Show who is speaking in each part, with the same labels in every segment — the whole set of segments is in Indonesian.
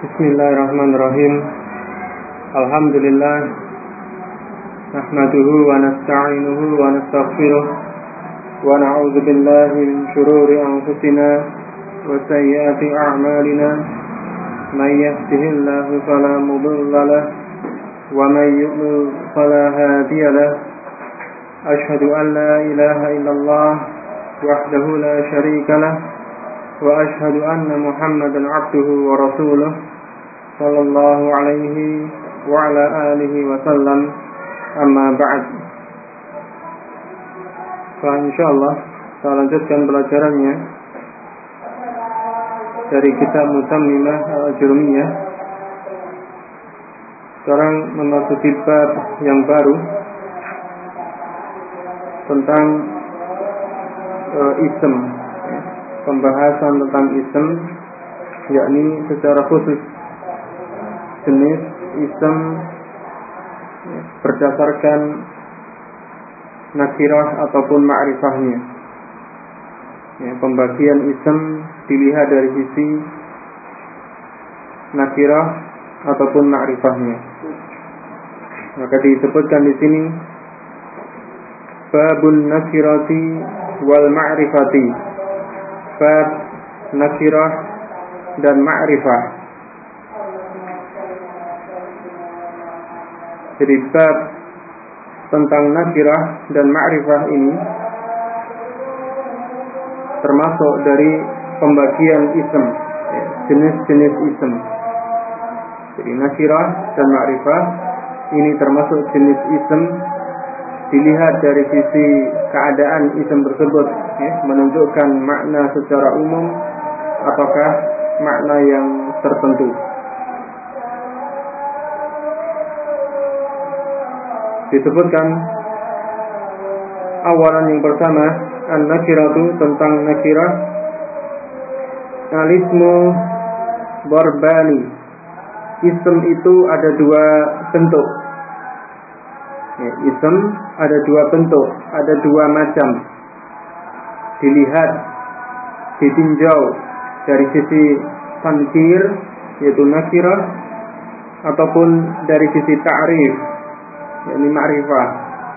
Speaker 1: Bismillahirrahmanirrahim. Alhamdulillah. Nahmaduhu wa nasta'inuhu wa nastaghfiruh. Wa na'udzu billahi min shururi anfusina wa sayyiati a'malina. May yahdihillahu fala mudilla lahu wa may yudlil fala hadiya lahu. Asyhadu an la ilaha illallah wahdahu la syarika lahu wa asyhadu anna Muhammadan 'abduhu wa rasuluh sallallahu alaihi wa ala alihi wa sallam. Amma ba'd. Insyaallah kita lanjutkan pelajarannya dari kitab Mutammimah Al-Ajrumiyah. Sekarang memasuki bab yang baru tentang ism, pembahasan tentang ism, yakni secara khusus jenis ism berdasarkan nakirah ataupun ma'rifahnya. Pembagian ism dilihat dari sisi nakirah ataupun ma'rifahnya. Maka disebutkan di sini babun nakirati wal ma'rifati, bab nakirah dan ma'rifah. Jadi bab tentang nakirah dan ma'rifah ini termasuk dari pembagian ism, jenis-jenis ism. Jadi nakirah dan ma'rifah ini termasuk jenis ism, dilihat dari sisi keadaan ism tersebut, menunjukkan makna secara umum ataukah makna yang tertentu. Disebutkan awalan yang pertama an-nakiratu, tentang nakirah. Al-ismu barbani, ism itu ada dua bentuk. Ism ada dua bentuk, ada dua macam. Dilihat, ditinjau dari sisi tankir, yaitu nakirah, ataupun dari sisi ta'rif, yakni ma'rifah.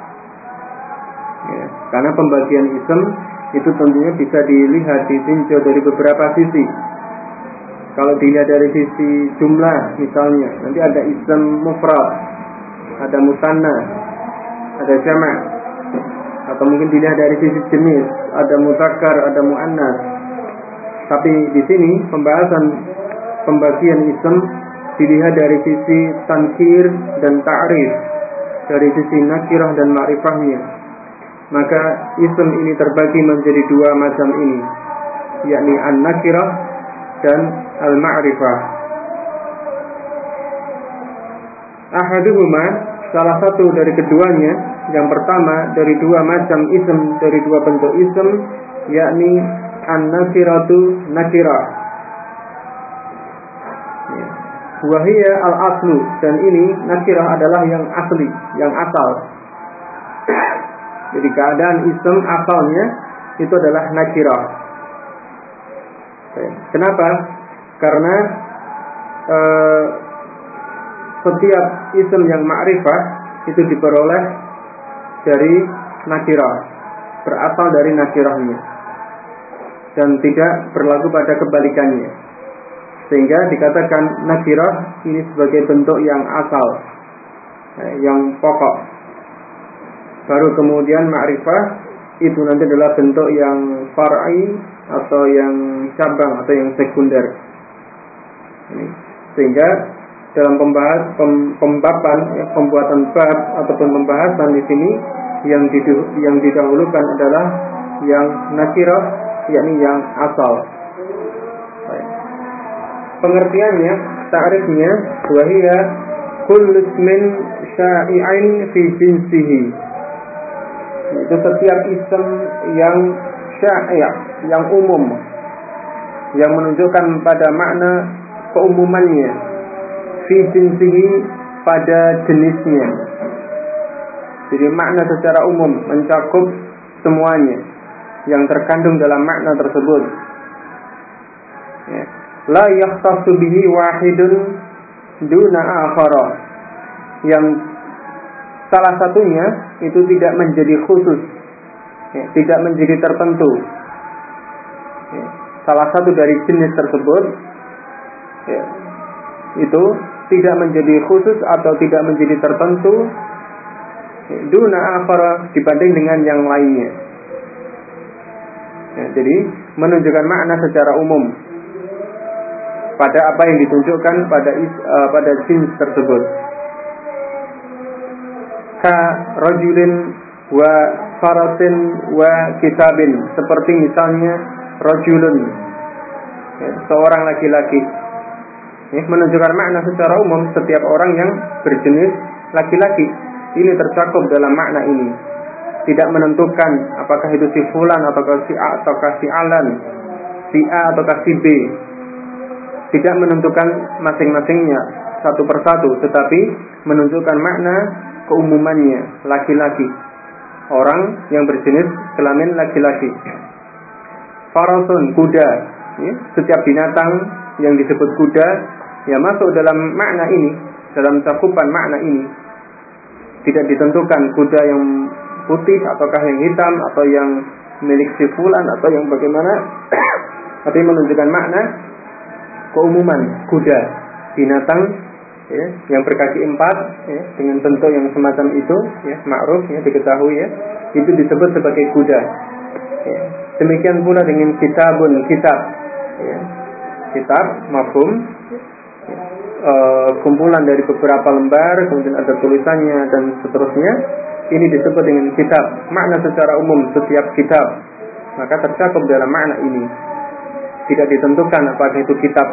Speaker 1: Karena pembagian ism itu tentunya bisa dilihat, ditinjau dari beberapa sisi. Kalau dilihat dari sisi jumlah misalnya, nanti ada ism mufrad, ada musanna, ada jama'. Atau mungkin dilihat dari sisi jenis, ada mudzakkar, ada muannas. Tapi di sini pembagian ism dilihat dari sisi tankir dan ta'rif, dari sisi nakirah dan ma'rifahnya. Maka ism ini terbagi menjadi dua macam ini, yakni an-nakirah dan al-ma'rifah. Ahaduhuma, salah satu dari keduanya, yang pertama dari dua macam ism, dari dua bentuk ism, yakni an-nakiratu nakirah. Wahia al-aslu, dan ini nakirah adalah yang asli, yang asal. Jadi keadaan ism asalnya itu adalah nakirah. Kenapa? Karena setiap ism yang ma'rifah itu diperoleh dari nakirah, berasal dari nakirahnya, dan tidak berlaku pada kebalikannya. Sehingga dikatakan nakirah ini sebagai bentuk yang asal, yang pokok. Baru kemudian ma'rifah itu nanti adalah bentuk yang far'i atau yang cabang atau yang sekunder. Sehingga dalam pembuatan bab ataupun pembahasan di sini yang didahulukan adalah yang nakirah, yakni yang asal. Pengertiannya, ta'rifnya, wahia kullu ismin sya'i'in fi jinsihi, itu setiap ism yang sya'i', yang umum, yang menunjukkan pada makna keumumannya, fi jinsihi, pada jenisnya. Jadi makna secara umum mencakup semuanya yang terkandung dalam makna tersebut. la yakhtassu bihi wahidun duna akhara, yang salah satunya itu tidak menjadi khusus, tidak menjadi tertentu. Salah satu dari jenis tersebut itu tidak menjadi khusus atau tidak menjadi tertentu duna akhara, dibanding dengan yang lainnya. Jadi menunjukkan makna secara umum pada apa yang ditunjukkan pada jenis tersebut. Ka rajulin wa farasin wa kitabin, seperti misalnya rajulun, seorang laki-laki, menunjukkan makna secara umum setiap orang yang berjenis laki-laki. Ini tercakup dalam makna ini, tidak menentukan apakah itu si fulan ataukah si A ataukah si Alan, si A ataukah si B. Tidak menentukan masing-masingnya satu persatu, tetapi menunjukkan makna keumumannya, laki-laki, orang yang berjenis kelamin laki-laki. Farasun, kuda, setiap binatang yang disebut kuda masuk dalam makna ini, dalam cakupan makna ini. Tidak ditentukan kuda yang putih ataukah yang hitam, atau yang milik si fulan atau yang bagaimana, tapi menunjukkan makna keumuman kuda, binatang yang berkaki 4 dengan bentuk yang semacam itu, ma'ruf, diketahui, itu disebut sebagai kuda. Demikian pula dengan kitabun, kitab, kitab mafhum, kumpulan dari beberapa lembar, kemudian ada tulisannya dan seterusnya. Ini disebut dengan kitab. Makna secara umum setiap kitab maka tercakup dalam makna ini. Tidak ditentukan apakah itu kitab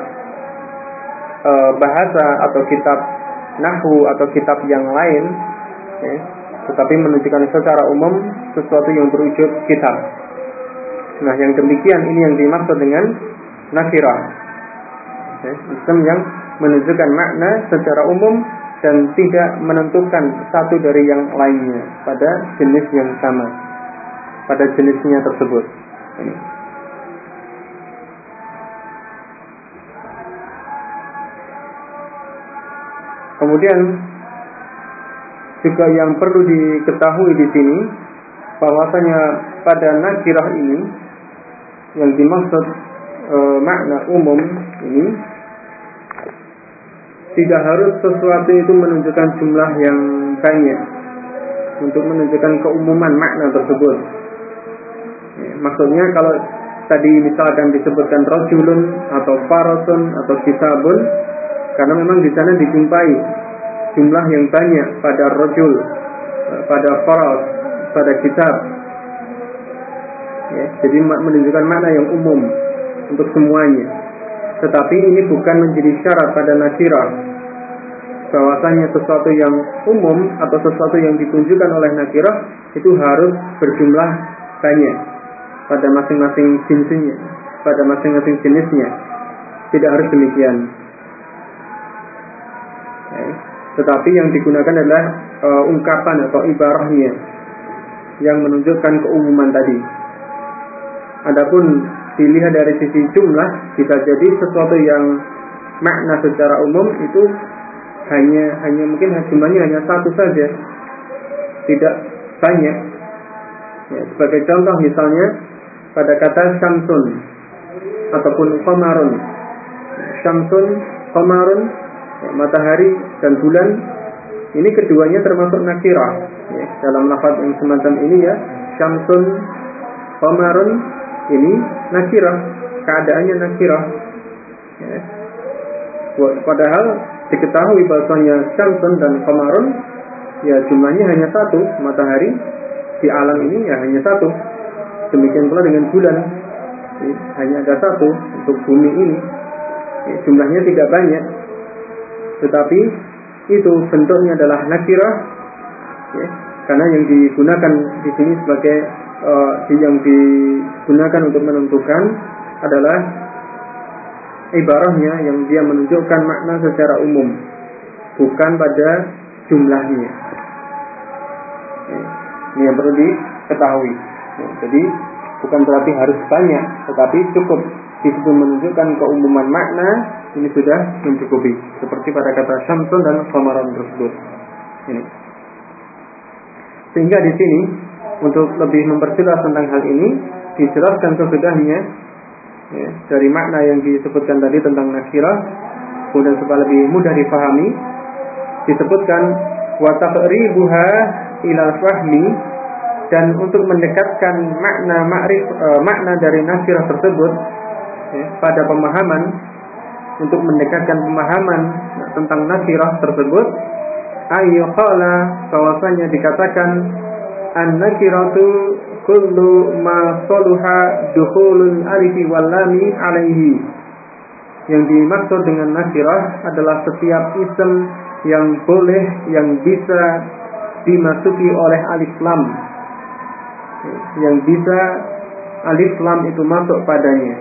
Speaker 1: bahasa atau kitab nahwu atau kitab yang lain, tetapi menunjukkan secara umum sesuatu yang berwujud kitab. Nah, yang demikian ini yang dimaksud dengan nakirah, isim yang menunjukkan makna secara umum dan tidak menentukan satu dari yang lainnya pada jenis yang sama, pada jenisnya tersebut. Ini. Kemudian juga yang perlu diketahui di sini bahwasanya pada nakirah ini yang dimaksud makna umum ini tidak harus sesuatu itu menunjukkan jumlah yang banyak untuk menunjukkan keumuman makna tersebut. Maksudnya kalau tadi misalkan disebutkan rajulun atau farasun atau kitabun, karena memang di sana dijumpai jumlah yang banyak pada rajul, pada faras, pada kitab. Jadi menunjukkan makna yang umum untuk semuanya. Tetapi ini bukan menjadi syarat pada nakirah bahwasanya sesuatu yang umum atau sesuatu yang ditunjukkan oleh nakirah itu harus berjumlah banyak pada masing-masing jenisnya, pada masing-masing jenisnya. Tidak harus demikian. Tetapi yang digunakan adalah ungkapan atau ibarahnya yang menunjukkan keumuman tadi. Adapun dilihat dari sisi jumlah, bisa jadi sesuatu yang makna secara umum itu hanya mungkin jumlahnya hanya satu saja, tidak banyak. Sebagai contoh misalnya pada kata syamsun ataupun qamarun. Syamsun, qamarun, matahari dan bulan, ini keduanya termasuk nakirah. Dalam lafaz yang semacam ini syamsun, qamarun, ini nakirah, keadaannya nakirah. Padahal diketahui bahwasanya syamsun dan qamarun jumlahnya hanya satu, matahari di alam ini hanya satu. Demikian pula dengan bulan, hanya ada satu untuk bumi ini. Jumlahnya tidak banyak, tetapi itu bentuknya adalah nakirah, karena yang digunakan di sini sebagai yang digunakan untuk menentukan adalah ibarahnya yang dia menunjukkan makna secara umum, bukan pada jumlahnya. Ini yang perlu diketahui. Jadi bukan berarti harus banyak, tetapi cukup di situ menunjukkan keumuman makna, ini sudah mencukupi. Seperti pada kata syamsun dan qamaran tersebut. Ini. Sehingga di sini untuk lebih memperjelas tentang hal ini dijelaskan sesudahnya ya, dari makna yang disebutkan tadi tentang nakirah, kemudian supaya lebih mudah dipahami disebutkan wa taqribuha ila fahmi, dan untuk mendekatkan makna dari nakirah tersebut ya, pada pemahaman, untuk mendekatkan pemahaman tentang nakirah tersebut, ayyuqala, bahwasanya dikatakan an-nakiratu kullu ma saluha dukhulul alifi wal lami alaihi. Yang dimaksud dengan nakirah adalah setiap isim yang boleh, yang bisa dimasuki oleh alif lam, yang bisa alif lam itu masuk padanya.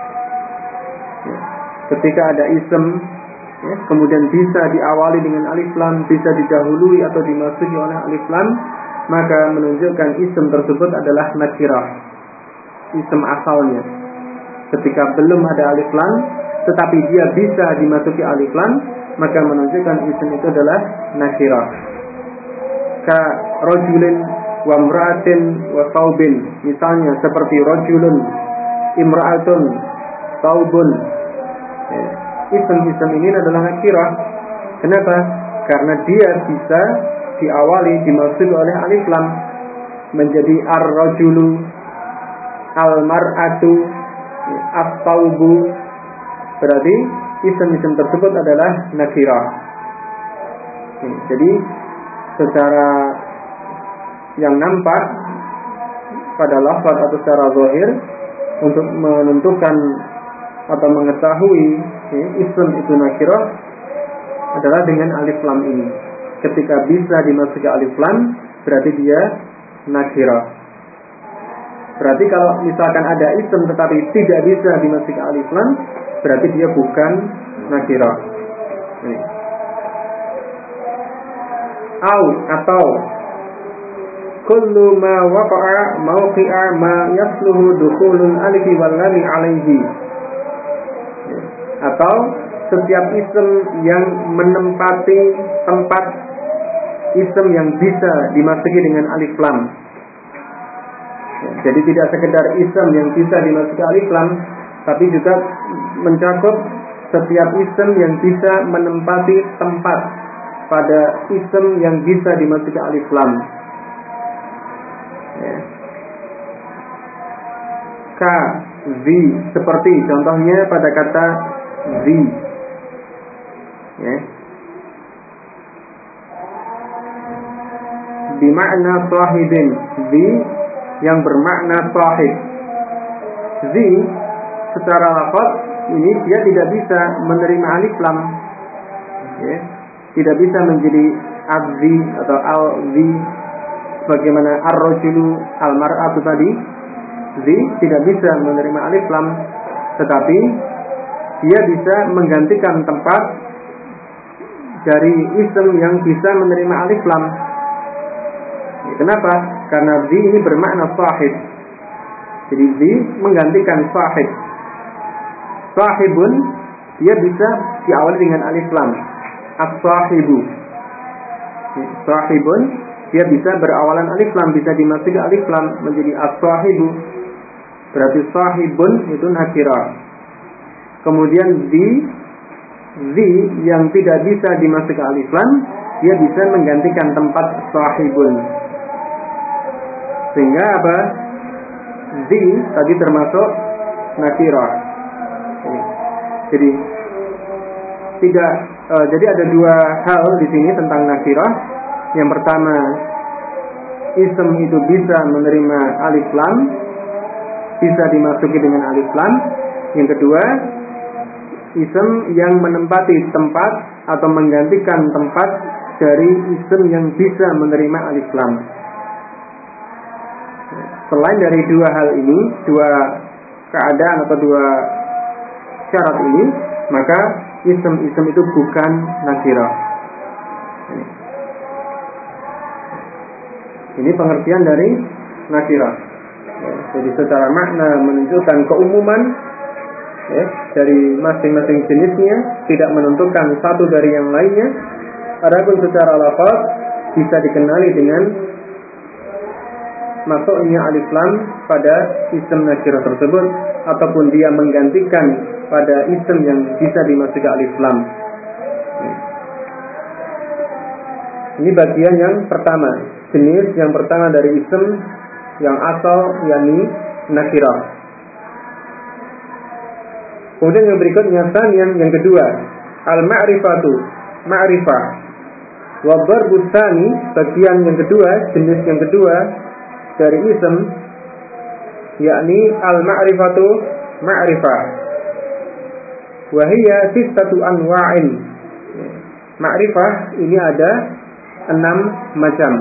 Speaker 1: Ketika ada isim ya, kemudian bisa diawali dengan alif lam, bisa didahului atau dimasuki oleh alif lam, maka menunjukkan isim tersebut adalah nakirah, isim asalnya. Ketika belum ada alif lam tetapi dia bisa dimasuki alif lam, maka menunjukkan isim itu adalah nakirah. Ka rajulin wa imra'atin wa thawbin, misalnya seperti rajulun, imra'atun, thawbun. Isim-isim ini adalah nakirah. Kenapa? Karena dia bisa diawali, dimasuki oleh alif lam, menjadi ar-rajulu, al-mar'atu, at-thawbu. Berarti isim-isim tersebut adalah nakirah. Jadi secara yang nampak pada lafaz atau secara zahir, untuk menentukan atau mengetahui isim itu nakirah adalah dengan alif lam ini. Ketika bisa dimasuki alif lam, berarti dia nakirah. Berarti kalau misalkan ada isim tetapi tidak bisa dimasuki alif lam, berarti dia bukan nakirah. Atau kullu ma waqa'a mawqi'a ma yasluhu dukhulul alif wal lam alaihi. Atau setiap isim yang menempati tempat isim yang bisa dimasuki dengan alif lam. Jadi tidak sekedar isim yang bisa dimasuki alif lam, tapi juga mencakup setiap isim yang bisa menempati tempat pada isim yang bisa dimasuki alif lam. Ka zi, seperti contohnya pada kata zi, bimakna sahibin, zi yang bermakna sahib. Zi secara lafaz ini dia tidak bisa menerima alif lam, tidak bisa menjadi az-zi atau al-zi sebagaimana ar-rajulu, al-mar'atu tadi. Zi tidak bisa menerima alif lam, tetapi dia bisa menggantikan tempat dari isim yang bisa menerima alif lam. Kenapa? Karena zi ini bermakna sahib. Jadi zi menggantikan sahib. Sahibun dia bisa diawali dengan alif lam. As-sahibu. Sahibun dia bisa berawalan alif lam, bisa dimasuki alif lam menjadi as-sahibu. Berarti sahibun itu nakirah. Kemudian zi yang tidak bisa dimasuki alif lam, dia bisa menggantikan tempat sahibun. Sehingga apa? Zi tadi termasuk nakirah. Jadi jadi ada dua hal di sini tentang nakirah. Yang pertama, isim itu bisa menerima alif lam, bisa dimasuki dengan alif lam. Yang kedua, isim yang menempati tempat atau menggantikan tempat dari isim yang bisa menerima alif lam. Selain dari dua hal ini, dua keadaan atau dua syarat ini, maka isim-isim itu bukan nakirah. Ini pengertian dari nakirah. Jadi secara makna menunjukkan keumuman, ya, dari masing-masing jenisnya, tidak menentukan satu dari yang lainnya. Adapun secara lafaz bisa dikenali dengan masuknya alif lam pada isim nakirah tersebut, ataupun dia menggantikan pada isim yang bisa dimasuki alif lam. Ini bagian yang pertama, jenis yang pertama dari isim yang asal, yakni nakirah. Kemudian yang berikutnya, yang kedua, al-ma'rifatu, ma'rifah. Wa darbu tsani, bagian yang kedua, jenis yang kedua dari isim, yakni al-ma'rifatu, ma'rifah. Wa hiya sittatu anwa'in. Ma'rifah ini ada 6 macam.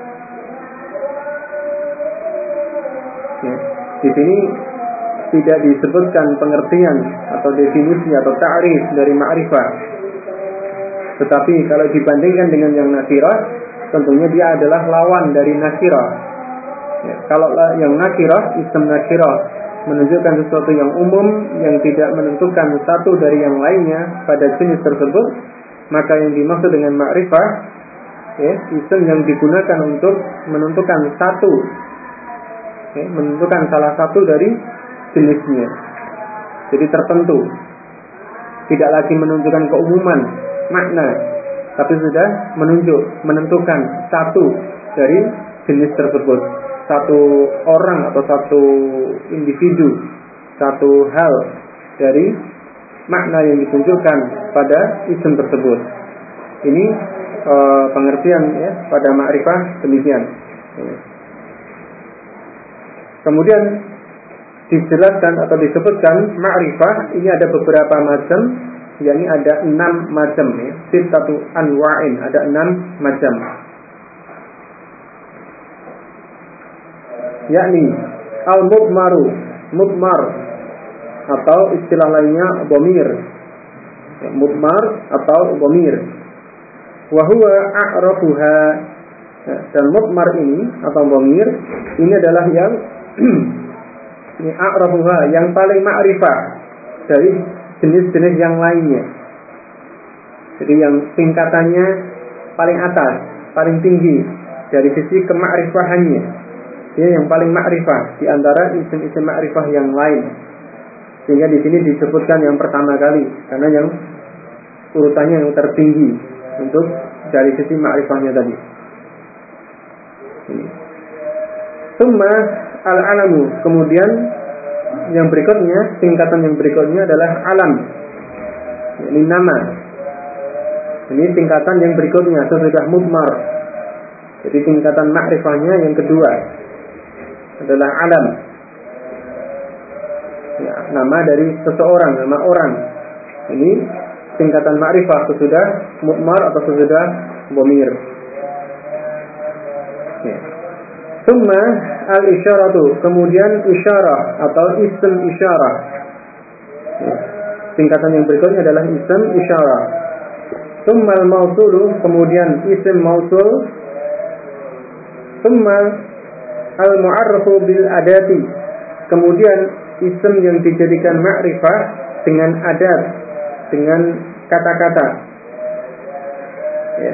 Speaker 1: Ya, di sini tidak disebutkan pengertian atau definisi atau ta'rif dari ma'rifah. Tetapi kalau dibandingkan dengan yang nakirah, tentunya dia adalah lawan dari nakirah. Ya, kalau yang nakirah, isim nakirah menunjukkan sesuatu yang umum yang tidak menentukan satu dari yang lainnya pada jenis tersebut, maka yang dimaksud dengan ma'rifah, ya, isim yang digunakan untuk menentukan satu, ya, menentukan salah satu dari jenisnya. Jadi tertentu, tidak lagi menunjukkan keumuman makna, tapi sudah menentukan satu dari jenis tersebut, satu orang atau satu individu, satu hal dari makna yang ditunjukkan pada isim tersebut. Ini pengertian, ya, pada ma'rifah demikian. Kemudian dijelaskan atau disebutkan ma'rifah ini ada beberapa macam, yakni ada 6 macam, ya. Sittatu anwa'in, ada 6 macam. Yakni al-mudmaru, mudmar, atau istilah lainnya dhamir. Ya, mudmar atau dhamir. Wa huwa a'rafuha. Ya, dan mudmar ini atau dhamir ini adalah yang ini a'rafuha, yang paling ma'rifah dari jenis-jenis yang lainnya. Jadi yang tingkatannya paling atas, paling tinggi dari sisi kema'rifahannya. Dia yang paling ma'rifah di antara isim-isim ma'rifah yang lain. Sehingga di sini disebutkan yang pertama kali, karena yang urutannya yang tertinggi untuk dari sisi ma'rifahnya tadi. Summa al-alamu, kemudian yang berikutnya, tingkatan yang berikutnya adalah alam. Ini nama. Ini tingkatan yang berikutnya sesudah mudmar. Jadi tingkatan ma'rifahnya yang kedua adalah alam. Ya, nama dari seseorang, nama orang. Ini tingkatan ma'rifah sesudah mudmar atau sesudah dhamir. Ya. Summa al-isyaratu, kemudian isyarah atau isim isyarah. Ya. Tingkatan yang berikutnya adalah isim isyarah. Summa al-mausulu, kemudian isim mausul. Summa al-mu'arrafu bil adati, kemudian isim yang dijadikan ma'rifah dengan adat, dengan kata-kata. Ya.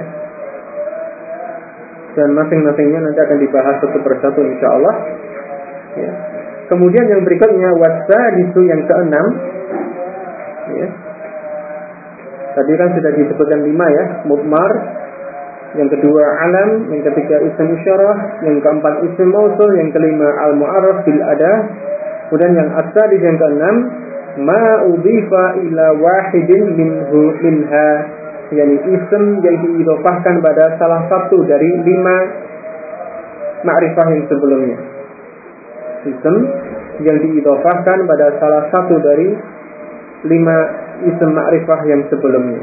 Speaker 1: Dan masing-masingnya nanti akan dibahas satu persatu insyaallah. Ya. Kemudian yang berikutnya wasadisu, yang keenam. Ya. Tadi kan sudah disebutkan 5 ya, mudmar. Yang kedua alam, yang ketiga isim isyarah, yang keempat isim mausul, yang kelima al-mu'arraf bil adah. Kemudian yang as-sadis, yang keenam, ma udhifa ila wahidin minha, yakni isim yang diidhofahkan pada salah satu dari 5 ma'rifah yang sebelumnya. Isim yang diidhofahkan pada salah satu dari 5 isim ma'rifah yang sebelumnya.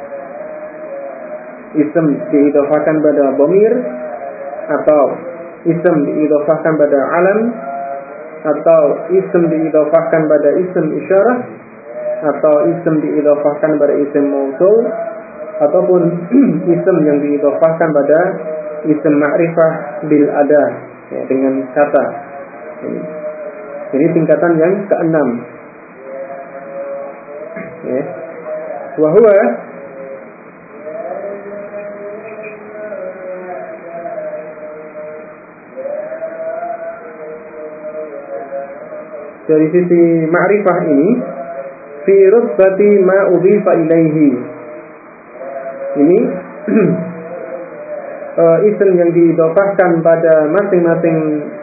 Speaker 1: Isim diidhofahkan pada dhamir, atau isim diidhofahkan pada alam, atau isim diidhofahkan pada isim isyarah, atau isim diidhofahkan pada isim mausul, ataupun isim yang diidhofahkan pada isim ma'rifah bil adah, ya, dengan kata. Ini tingkatan yang keenam. Ya. Wa huwa dari sisi ma'rifah ini fi rutbati ma udhifa ilaihi. Ini isim yang diidhofahkan pada masing-masing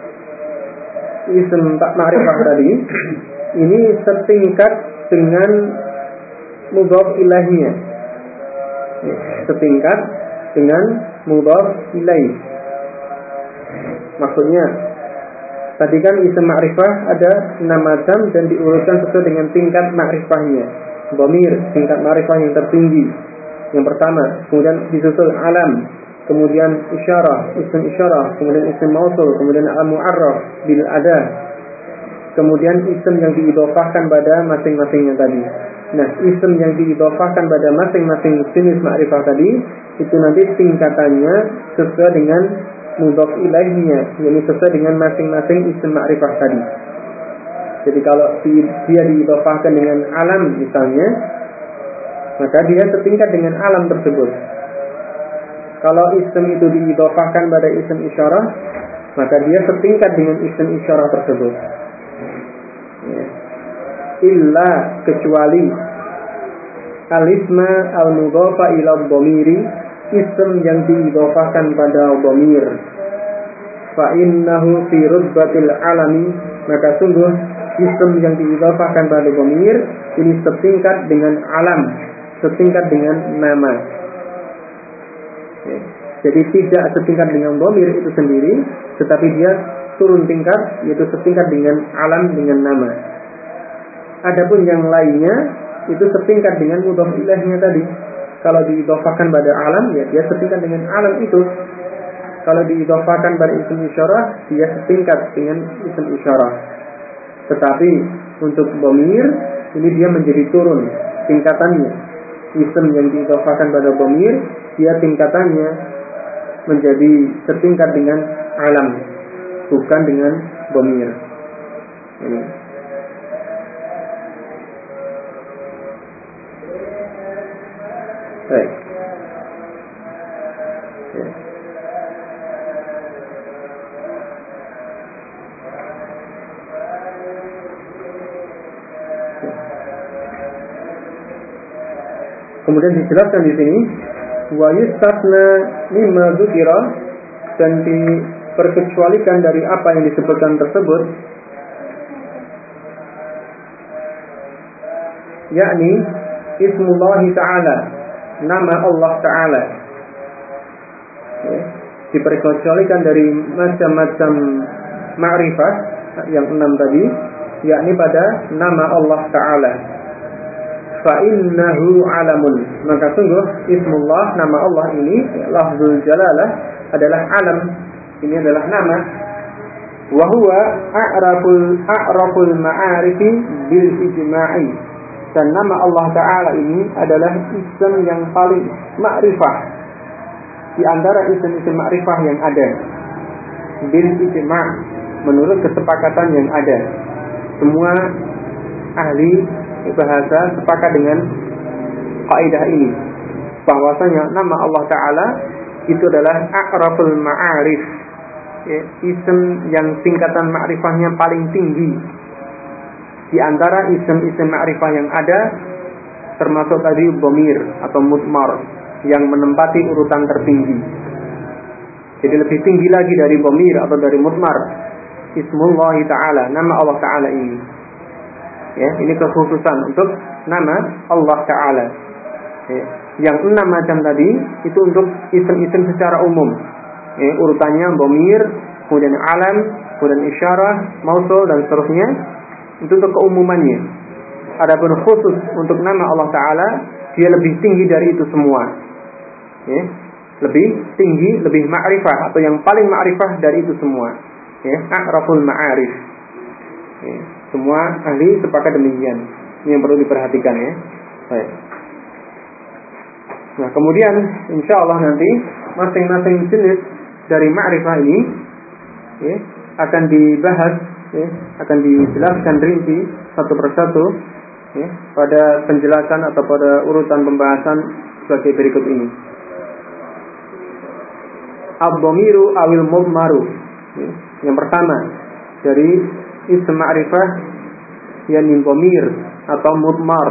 Speaker 1: isim tak ma'rifah tadi ini setingkat dengan mudhaf ilaihnya. Setingkat dengan mudhaf ilaih. Maksudnya tadi kan isim ma'rifah ada 6 macam dan diurutkan sesuai dengan tingkat ma'rifahnya. Dhamir, tingkat ma'rifah yang tertinggi, yang pertama. Kemudian disusul alam, kemudian isyarah, isim isyarah, kemudian isim mausul, kemudian al-mu'arraf bil ada, kemudian isim yang diidhofahkan pada masing-masingnya tadi. Nah, isim yang diidhofahkan pada masing-masing jenis ma'rifah tadi itu nanti tingkatannya sesuai dengan mudhaf ilaihnya, yakni sesuai dengan masing-masing isim ma'rifah tadi. Jadi kalau dia diidhofahkan dengan alam misalnya, maka dia setingkat dengan alam tersebut. Kalau isim itu diidhofahkan pada isim isyarah, maka dia setingkat dengan isim isyarah tersebut. Ya. Illa, kecuali al-isma al-mudhafa ila dhamiri, isim yang diidhofahkan pada dhamir, fa innahu fi rutbatil alami, maka sungguh isim yang diidhofahkan pada dhamir ini setingkat dengan alam, setingkat dengan nama. Jadi tidak setingkat dengan dhamir itu sendiri, tetapi dia turun tingkat, yaitu setingkat dengan alam, dengan nama. Adapun yang lainnya itu setingkat dengan mudhaf ilaihnya tadi. Kalau diidhofahkan pada alam, ya dia setingkat dengan alam itu. Kalau diidhofahkan pada isim isyarah, dia setingkat dengan isim isyarah. Tetapi untuk dhamir ini dia menjadi turun tingkatannya. Isim yang diidhofahkan pada dhamir, dia tingkatannya menjadi setingkat dengan alam, bukan dengan dhamir. Ini. Baik. Ya. Kemudian dijelaskan di sini wa yustasna mimma dzukira, dan diperkecualikan dari apa yang disebutkan tersebut, yakni ismullah ta'ala, nama Allah ta'ala. Ya. Diperkecualikan dari macam-macam ma'rifah yang 6 tadi, yakni pada nama Allah ta'ala. Fa innahu alamun, maka sungguh ismullah, nama Allah ini, lafzul jalalah, adalah alam. Ini adalah nama. Wa huwa a'raful ma'arifi bil ijma'i, dan nama Allah Ta'ala ini adalah isim yang paling ma'rifah di antara isim-isim ma'rifah yang ada. Bil ijma', menurut kesepakatan yang ada. Semua ahli bahasa sepakat dengan kaidah ini, bahwasanya nama Allah Ta'ala itu adalah a'raful ma'arif, ya, isim yang tingkatan ma'rifahnya paling tinggi di antara isim-isim ma'rifah yang ada, termasuk tadi dhamir atau mudmar yang menempati urutan tertinggi. Jadi lebih tinggi lagi dari dhamir atau dari mudmar, ismullah ta'ala, nama Allah Ta'ala ini. Ya, ini kekhususan untuk nama Allah Ta'ala. Ya, yang 6 macam tadi itu untuk isim-isim secara umum. Ya, urutannya dhamir, kemudian alam, kemudian isyarah, mausul, dan seterusnya. Itu untuk keumumannya. Adapun khusus untuk nama Allah Ta'ala, dia lebih tinggi dari itu semua. Ya, lebih tinggi, lebih ma'rifah, atau yang paling ma'rifah dari itu semua. Ya, a'raful ma'arif. Ya, semua ahli sepakat demikian. Ini yang perlu diperhatikan, ya. Baik. Nah, kemudian insya Allah nanti masing-masing jenis dari ma'rifah ini, ya, akan dibahas, ya, akan dijelaskan rinci satu persatu ya, pada penjelasan atau pada urutan pembahasan sebagai berikut ini. Ad-dhamiru awil mudmaru, ya. Yang pertama dari ism ma'rifah yakni dhamir atau mudmar.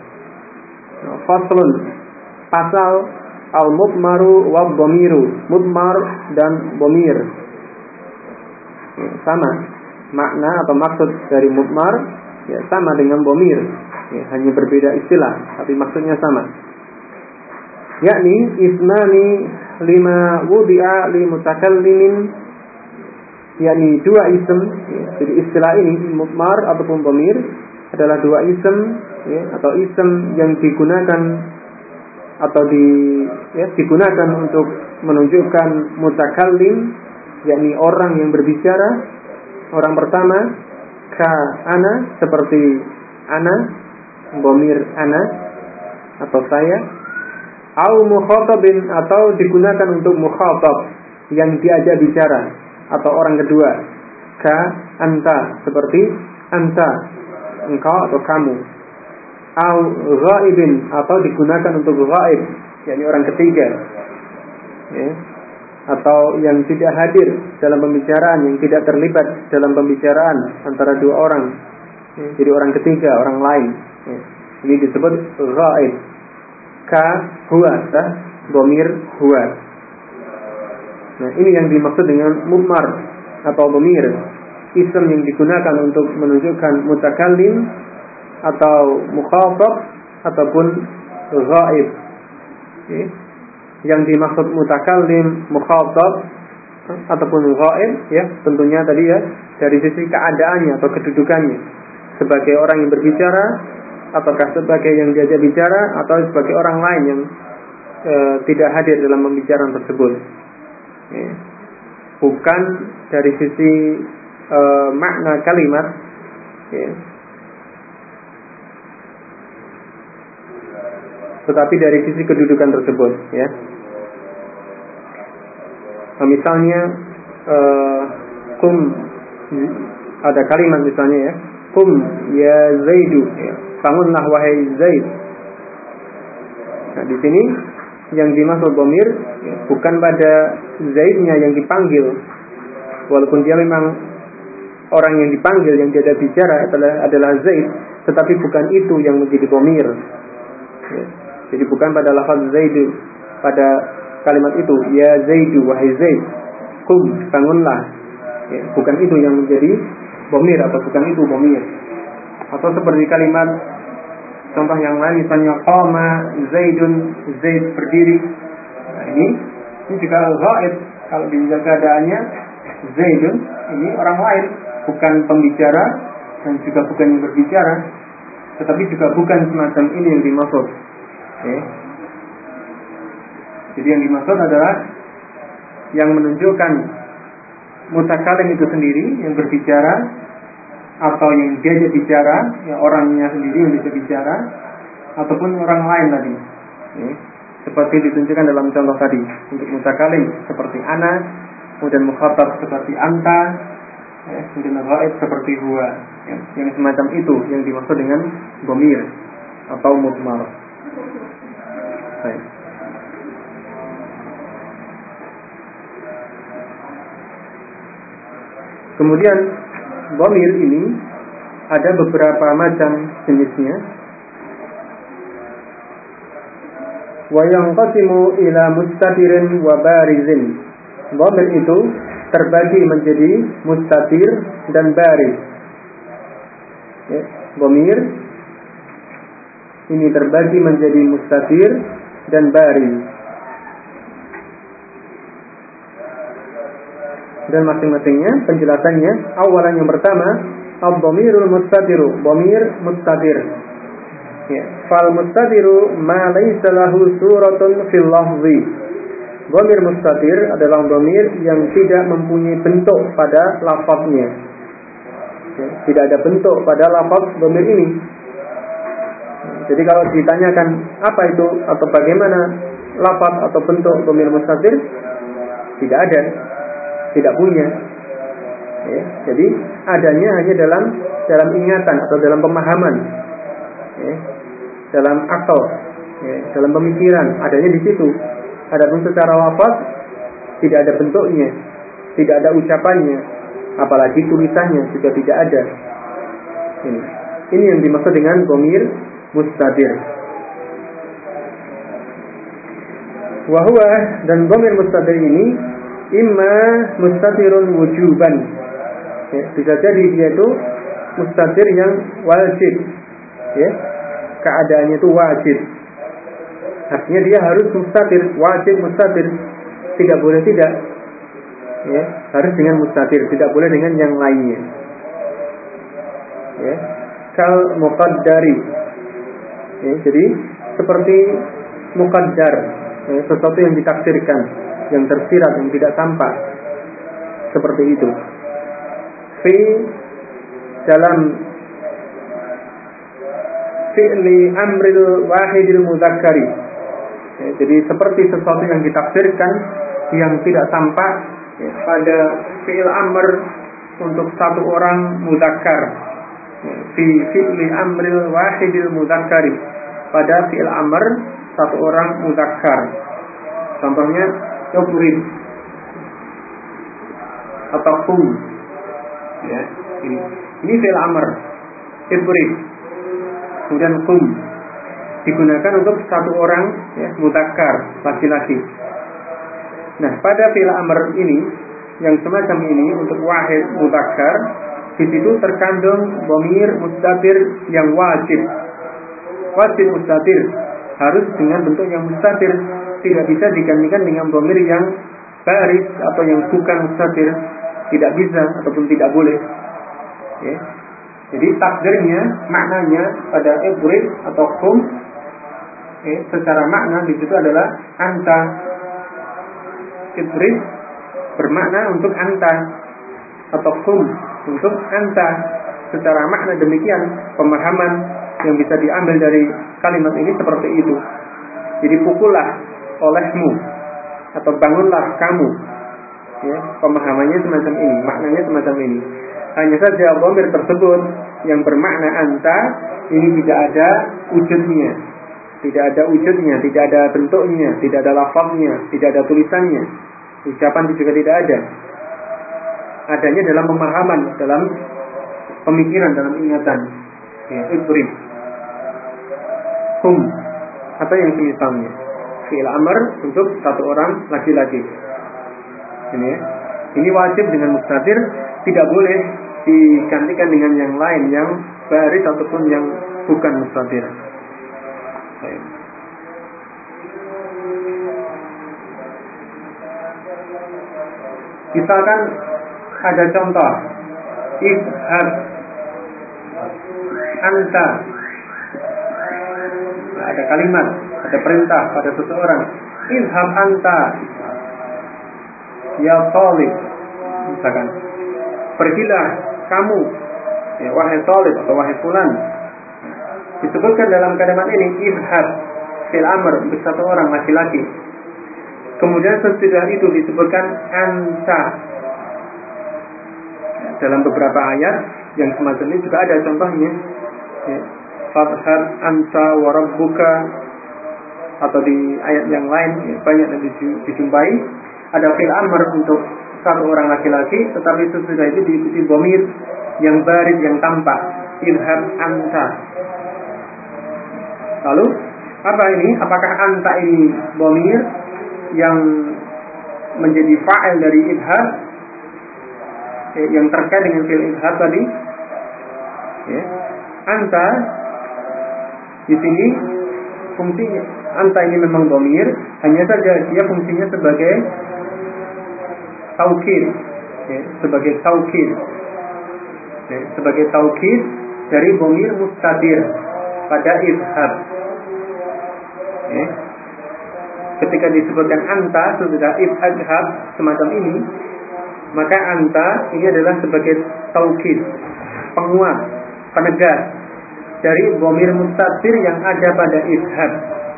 Speaker 1: Faslun, pasal al-mudmaru wa dhamiru, mudmar dan dhamir. Ya, sama makna atau maksud dari mudmar, ya sama dengan dhamir, ya, hanya berbeda istilah tapi maksudnya sama. Yakni ismani lima wudi'a li mutakallimin, yakni dua ism, ya. Jadi istilah ini mudmar ataupun dhamir adalah dua ism, ya, atau ism yang digunakan atau digunakan untuk menunjukkan mutakallim, yakni orang yang berbicara. Orang pertama ka ana, seperti ana, dhamir ana atau saya. Au mukhatabin, atau digunakan untuk mukhatab yang diajak bicara, atau orang kedua ka anta, seperti anta, engkau atau kamu. Au ghaibin, atau digunakan untuk ghaib, yakni orang ketiga, ya, atau yang tidak hadir dalam pembicaraan, yang tidak terlibat dalam pembicaraan antara dua orang, ya, jadi orang ketiga, orang lain, ya. Ini disebut ghaib. Ka huwa, dhamir huwa. Nah, ini yang dimaksud dengan mudmar atau dhamir, ism yang digunakan untuk menunjukkan mutakallim atau mukhatab ataupun ghaib. Okay. Yang dimaksud mutakallim, mukhatab ataupun ghaib, ya, tentunya tadi ya dari sisi keadaannya atau kedudukannya, sebagai orang yang berbicara, ataukah sebagai yang diajak bicara, atau sebagai orang lain yang tidak hadir dalam pembicaraan tersebut, ya. Bukan dari sisi makna kalimat, ya, tetapi dari sisi kedudukan tersebut, ya. Nah, misalnya kum, ada kalimat misalnya, ya, kum ya Zaidu, ya, bangunlah wahai Zaid. Nah, di sini yang dimaksud dhamir, ya, bukan pada Zaidnya yang dipanggil, walaupun dia memang orang yang dipanggil, yang dia bicara adalah Zaid, tetapi bukan itu yang menjadi dhamir, ya. Jadi bukan pada lafaz Zaidu, pada kalimat itu, ya Zaidu, wahai Zaid, kum, bangunlah, ya, bukan itu yang menjadi dhamir, atau bukan itu dhamir. Atau seperti kalimat contoh yang lain, misalnya qama Zaidun, Zaid berdiri. Nah, ini juga ghaib. Kalau dilihat keadaannya, Zaidun ini orang lain, bukan pembicara dan juga bukan yang berbicara, tetapi juga bukan semacam ini yang dimaksud. Okay. Jadi yang dimaksud adalah yang menunjukkan mutakallim itu sendiri, yang berbicara, atau yang diajak bicara, ya, orangnya sendiri yang diajak bicara, ataupun orang lain tadi, ya, seperti ditunjukkan dalam contoh tadi. Untuk mutakallim seperti ana, kemudian mukhatab seperti anta, ya, kemudian ghaib seperti huwa, ya, yang semacam itu yang dimaksud dengan dhamir atau mudmar. Baik. Kemudian dhamir ini ada beberapa macam jenisnya. Wa yanqasimu ila mustatirin wa barizin. Dhamir itu terbagi menjadi mustatir dan bariz. Ya, dhamir ini terbagi menjadi mustatir dan bariz. Dan masing-masingnya penjelasannya, awalan yang pertama, ad-dhamirul mustatiru, dhamir mustatir. Ya, fal mustatiru ma laysa lahu suratun fil lafzi. Dhamir mustatir adalah dhamir yang tidak mempunyai bentuk pada lafaznya. Ya, tidak ada bentuk pada lafaz dhamir ini. Jadi kalau ditanyakan apa itu atau bagaimana lafaz atau bentuk dhamir mustatir, tidak ada, tidak punya. Ya, jadi adanya hanya dalam ingatan atau dalam pemahaman. ya, dalam akal, ya, dalam pemikiran adanya di situ. Adapun secara lafaz tidak ada bentuknya, tidak ada ucapannya, apalagi tulisannya juga tidak ada. Ini yang dimaksud dengan dhamir mustatir. Wahwa, dan dhamir mustatir ini imma mustatirun wujuban, ya, bisa jadi dia itu mustatir yang wajib, ya, keadaannya itu wajib. Artinya dia harus mustatir, wajib mustatir, tidak boleh tidak, ya, harus dengan mustatir, tidak boleh dengan yang lainnya, ya. Kal muqaddari, ya, jadi seperti muqaddar, ya, sesuatu yang ditakdirkan, yang tersirat, yang tidak tampak, seperti itu. Fi, dalam fi'li amril wahidil mudzakkari, ya, jadi seperti sesuatu yang ditakdirkan, yang tidak tampak, ya, pada fi'il amr untuk satu orang mudzakkar, ya, fi fi'li amril wahidil mudzakkari, pada fi'il amr satu orang mudzakkar. Contohnya yubrid atau qum, ya, ini fi'il amr yubrid, kemudian qum digunakan untuk satu orang, ya, mudzakkar, laki-laki. Nah, pada fi'il amr ini yang semacam ini untuk wahid mudzakkar, di situ terkandung dhamir mustatir yang wajib. Wajib mustatir harus dengan bentuk yang mustatir, tidak bisa digantikan dengan dhamir yang baris atau yang bukan mustatir, tidak bisa ataupun tidak boleh, ya. Jadi takdirnya, maknanya pada ibrid atau kum, ya, secara makna di situ adalah anta. Ibrid bermakna untuk anta, atau kum untuk anta. Secara makna demikian, pemahaman yang bisa diambil dari kalimat ini seperti itu. Jadi pukullah olehmu, atau bangunlah kamu, ya, pemahamannya semacam ini, maknanya semacam ini. Hanya saja dhamir tersebut yang bermakna anta ini tidak ada wujudnya, tidak ada bentuknya, tidak ada lafaznya, tidak ada tulisannya, ucapan juga tidak ada. Adanya dalam pemahaman, dalam pemikiran, dalam ingatan, ya, ibrid, hum, atau yang semisalnya. Fi'il amr untuk satu orang laki-laki. Ini, ya. Ini wajib dengan mustatir, tidak boleh digantikan dengan yang lain, yang baris ataupun yang bukan mustatir. Misalkan ada contoh, idhab anta, ada kalimat, ada perintah pada seseorang, idhab anta ya talib, misalkan, pergilah kamu, ya, wahai talib atau wahai fulan. Disebutkan dalam kalimat ini idhab fi'il amr untuk satu orang laki-laki. Kemudian sesudah itu disebutkan anta. Dalam beberapa ayat yang semacam ini juga ada contohnya, ya, fadhhab anta wa rabbuka, atau di ayat yang lain, ya, banyak yang dijumpai ada fi'il amr untuk satu orang laki-laki, tetapi sesudah itu diikuti dhamir yang baris, yang tampak, idhab anta. Lalu apa ini? Apakah anta ini dhamir yang menjadi fa'il dari idhab, ya, yang terkait dengan fi'il idhab tadi, ya. Anta di sini fungsinya, anta ini memang dhamir, hanya saja dia fungsinya sebagai taukid, ya, sebagai taukid, ya, sebagai taukid dari dhamir mustatir pada idhab, ya. Ketika disebutkan anta sudah idhab semacam ini, maka anta ini adalah sebagai taukid, penguat, penegas dari dhamir mustatir yang ada pada idhab,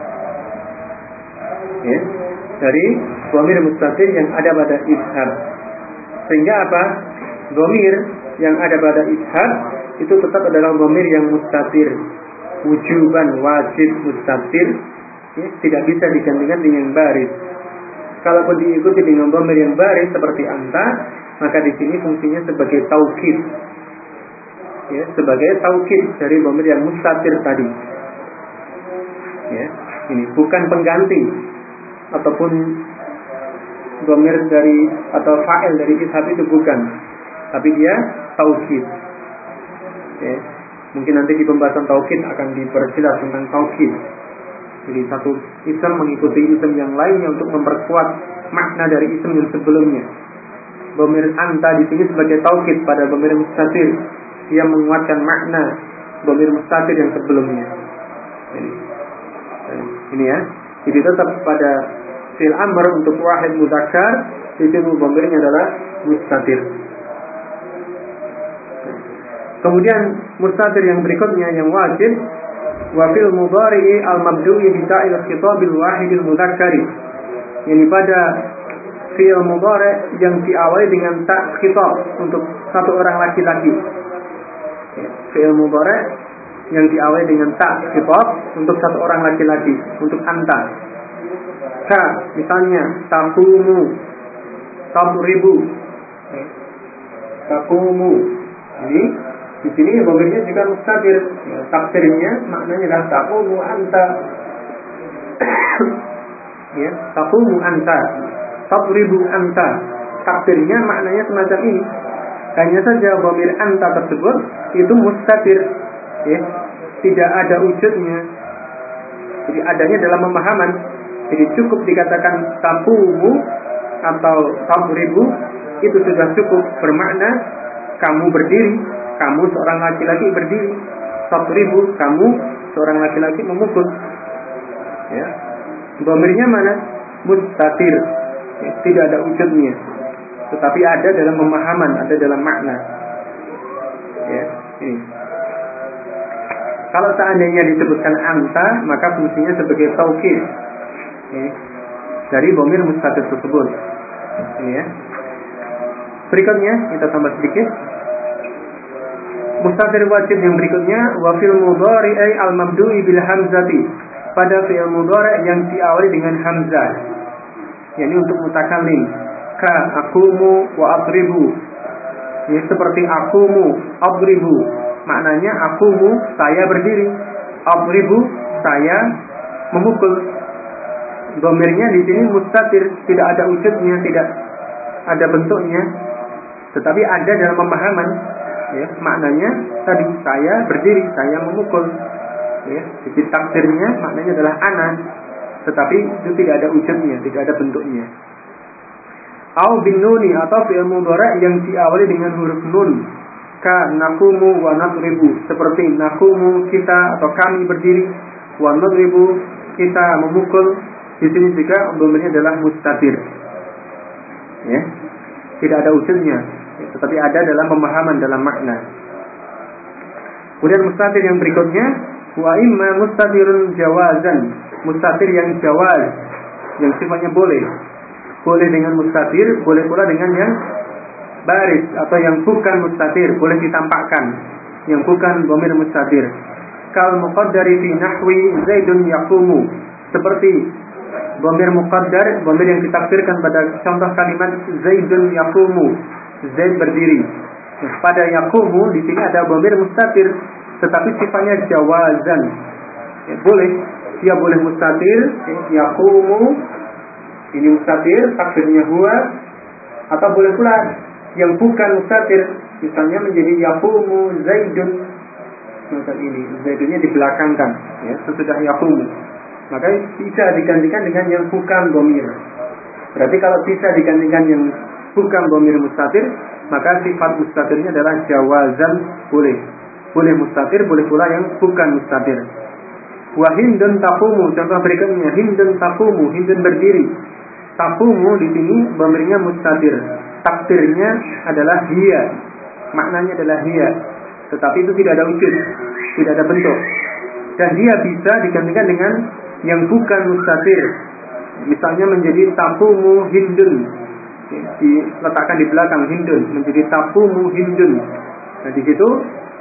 Speaker 1: ya, dari dhamir mustatir yang ada pada idhab. Sehingga apa? Dhamir yang ada pada idhab itu tetap adalah dhamir yang mustatir, wujuban, wajib, mustatir, ya, tidak bisa digantikan dengan baris. Kalaupun diikuti dengan dhamir yang baris seperti anta, maka di sini fungsinya sebagai taukid, ya, sebagai taukid dari dhamir yang mustatir tadi. Ya, ini bukan pengganti ataupun dhamir dari atau fa'il dari ishab itu bukan, tapi dia taukid. Ya, mungkin nanti di pembahasan taukid akan diperjelas tentang taukid. Jadi satu isim mengikuti isim yang lainnya untuk memperkuat makna dari isim yang sebelumnya. Dhamir anta di sini sebagai taukid pada dhamir mustatir, dia menguatkan makna dhamir mustatir yang sebelumnya. Ini ya. Jadi tetap pada fi'il amr untuk wahid mudzakkar itu dhamirnya adalah mustatir. Kemudian mustatir yang berikutnya yang wajib, wa fil mudhari'i al-mabdu'i bi ta'il khitabil wahidil mudzakkari. Yani pada fi'il mudhari' yang diawali dengan ta' khitab untuk satu orang laki-laki. Fi'il mudhari' yang diawali dengan ta' khitab untuk satu orang laki-laki, untuk anta. Ka misalnya taqumu, tabribu, taqumu. Ini di sini dhamirnya juga mustatir. Ya, takdirnya maknanya adalah taqumu anta. Ya, taqumu anta, tabribu anta. Takdirnya maknanya semacam ini. Hanya saja dhamir anta tersebut itu mustatir, ya, tidak ada wujudnya. Jadi adanya dalam pemahaman. Jadi cukup dikatakan taqumu atau tabribu, itu sudah cukup bermakna kamu berdiri, kamu seorang laki-laki berdiri. Tabribu, kamu seorang laki-laki memukul. Ya. Dhamirnya mana? Mustatir. Ya, tidak ada wujudnya, tetapi ada dalam pemahaman, ada dalam makna. Ya, ini. Kalau seandainya disebutkan anta, maka fungsinya sebagai taukid, ya, dari dhamir mustatir tersebut. Ini ya. Berikutnya kita tambah sedikit. Mustatir wajib yang berikutnya, wa fil mudhari'i al-mabdu'i bil hamzati. Pada fi'il mudhari' yang diawali dengan hamzah. Yani untuk mutakallim. Ka akumu wa adribu. Ya, seperti akumu, adribu. Maknanya akumu, saya berdiri. Adribu, saya memukul. Dhamirnya di sini mustatir, tidak ada wujudnya, tidak ada bentuknya, tetapi ada dalam pemahaman. Ya, maknanya tadi saya berdiri, saya memukul. Ya, jadi takdirnya maknanya adalah ana, tetapi itu tidak ada wujudnya, tidak ada bentuknya. Au bin nuni atau fi'il mudhari' yang diawali dengan huruf nun. Ka nakumu wa nadribu, seperti nakumu kita atau kami berdiri, wa nadribu kita memukul. Di sini juga dhamirnya adalah mustatir. Ya. Tidak ada wujudnya, tetapi ada dalam pemahaman, dalam makna. Kemudian mustatir yang berikutnya, wa imma mustatirun jawazan, mustatir yang jawaz, yang sifatnya boleh. Boleh dengan mustatir, boleh pula dengan yang baris atau yang bukan mustatir, boleh ditampakkan, yang bukan dhamir mustatir. Kal muqaddari fi nahwi Zaidun yaqumu, seperti dhamir muqaddar, dhamir yang ditafsirkan pada contoh kalimat Zaidun yaqumu, Zaid berdiri. Nah, pada yaqumu di sini ada dhamir mustatir, tetapi sifatnya jawazan. Ya, boleh, dia boleh mustatir, yaqumu ini mustatir, takdirnya huwa, atau boleh pula yang bukan mustatir, misalnya menjadi yaqumu Zaidun. Macam ini, Zaidunnya dibelakangkan, ya, sesudah yaqumu. Maka bisa digantikan dengan yang bukan dhamir. Berarti kalau bisa digantikan yang bukan dhamir mustatir, maka sifat mustatirnya adalah jawazan, boleh. Boleh mustatir, boleh pula yang bukan mustatir. Wa hindun taqumu, contoh berikutnya, hindun taqumu, hindun berdiri. Taqumu di sini dhamirnya mustatir. Takdirnya adalah hiya. Maknanya adalah hiya. Tetapi itu tidak ada wujud, tidak ada bentuk. Dan dia bisa digantikan dengan yang bukan mustatir. Misalnya menjadi taqumu hindun. Diletakkan di belakang hindun, menjadi taqumu hindun. Nah di situ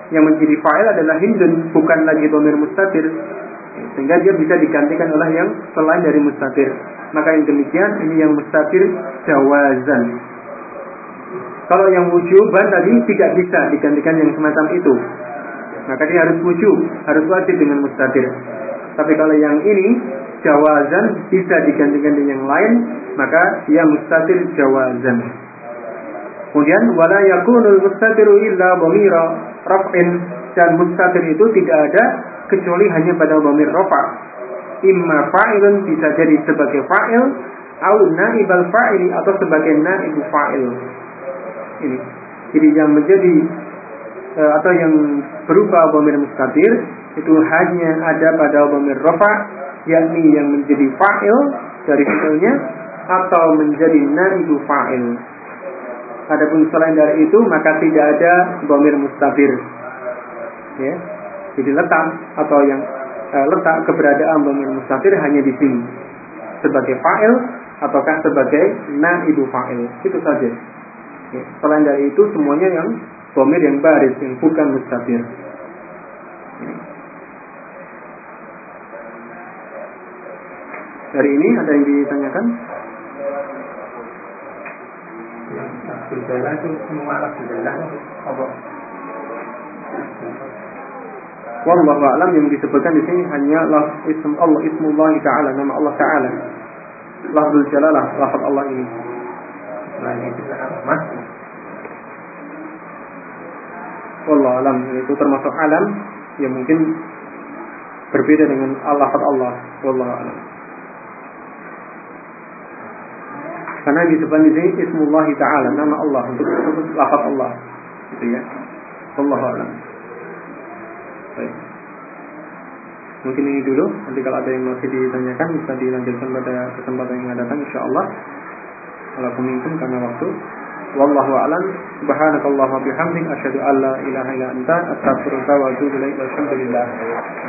Speaker 1: yang menjadi fa'il adalah Hindun, bukan lagi dhamir mustatir, sehingga dia bisa digantikan oleh yang selain dari mustatir. Maka yang demikian ini yang mustatir jawazan. Kalau yang wujuban tadi tidak bisa digantikan yang semacam itu, maka dia harus wujub, harus wajib dengan mustatir. Tapi kalau yang ini jawazan bisa digantikan dengan yang lain, maka dia mustatir jawazan. Kemudian wala yakunul mustatiru illa dhamira raf'in, dan mustatir itu tidak ada kecuali hanya pada dhamir rafa'. Imma fa'ilun, bisa jadi sebagai fa'il, au naibal fa'ili, atau sebagai naibu fa'il. Ini. Jadi yang menjadi atau yang berupa dhamir mustatir itu hanya ada pada dhamir rafa', yakni yang menjadi fa'il dari fi'ilnya atau menjadi naibu fa'il. Adapun selain dari itu maka tidak ada dhamir mustatir. Ya. Jadi letak atau yang letak keberadaan dhamir mustatir hanya di sini sebagai fa'il ataukah sebagai naibu fa'il. Itu saja. Ya. Selain dari itu semuanya yang dhamir yang baris, yang bukan mustatir. Ya. Dari ini ada yang ditanyakan?
Speaker 2: Berjalan itu semua alat berjalan apa?
Speaker 1: Wallahu a'lam, yang disebutkan di sini hanya ism Allah, ismullah ta'ala, nama Allah ta'ala. Lafzul jalalah, lafaz Allah ini.
Speaker 2: Selain itu apa, Mas?
Speaker 1: Wallahu a'lam, itu termasuk alam yang mungkin berbeda dengan lafaz Allah. Wallahu a'lam. Karena disebutkan di sini ismullah ta'ala, nama Allah, untuk lafaz Allah. Gitu ya. Wallahu a'lam. Baik. Mungkin ini dulu. Nanti kalau ada yang masih ditanyakan bisa dilanjutkan pada kesempatan yang akan datang insyaallah. Kalau minkum karena waktu. Wallahu a'lam. Subhanakallahumma bihamdik asyhadu an la ilaha illa anta astaghfiruka wa atubu ilaik. Walhamdulillah.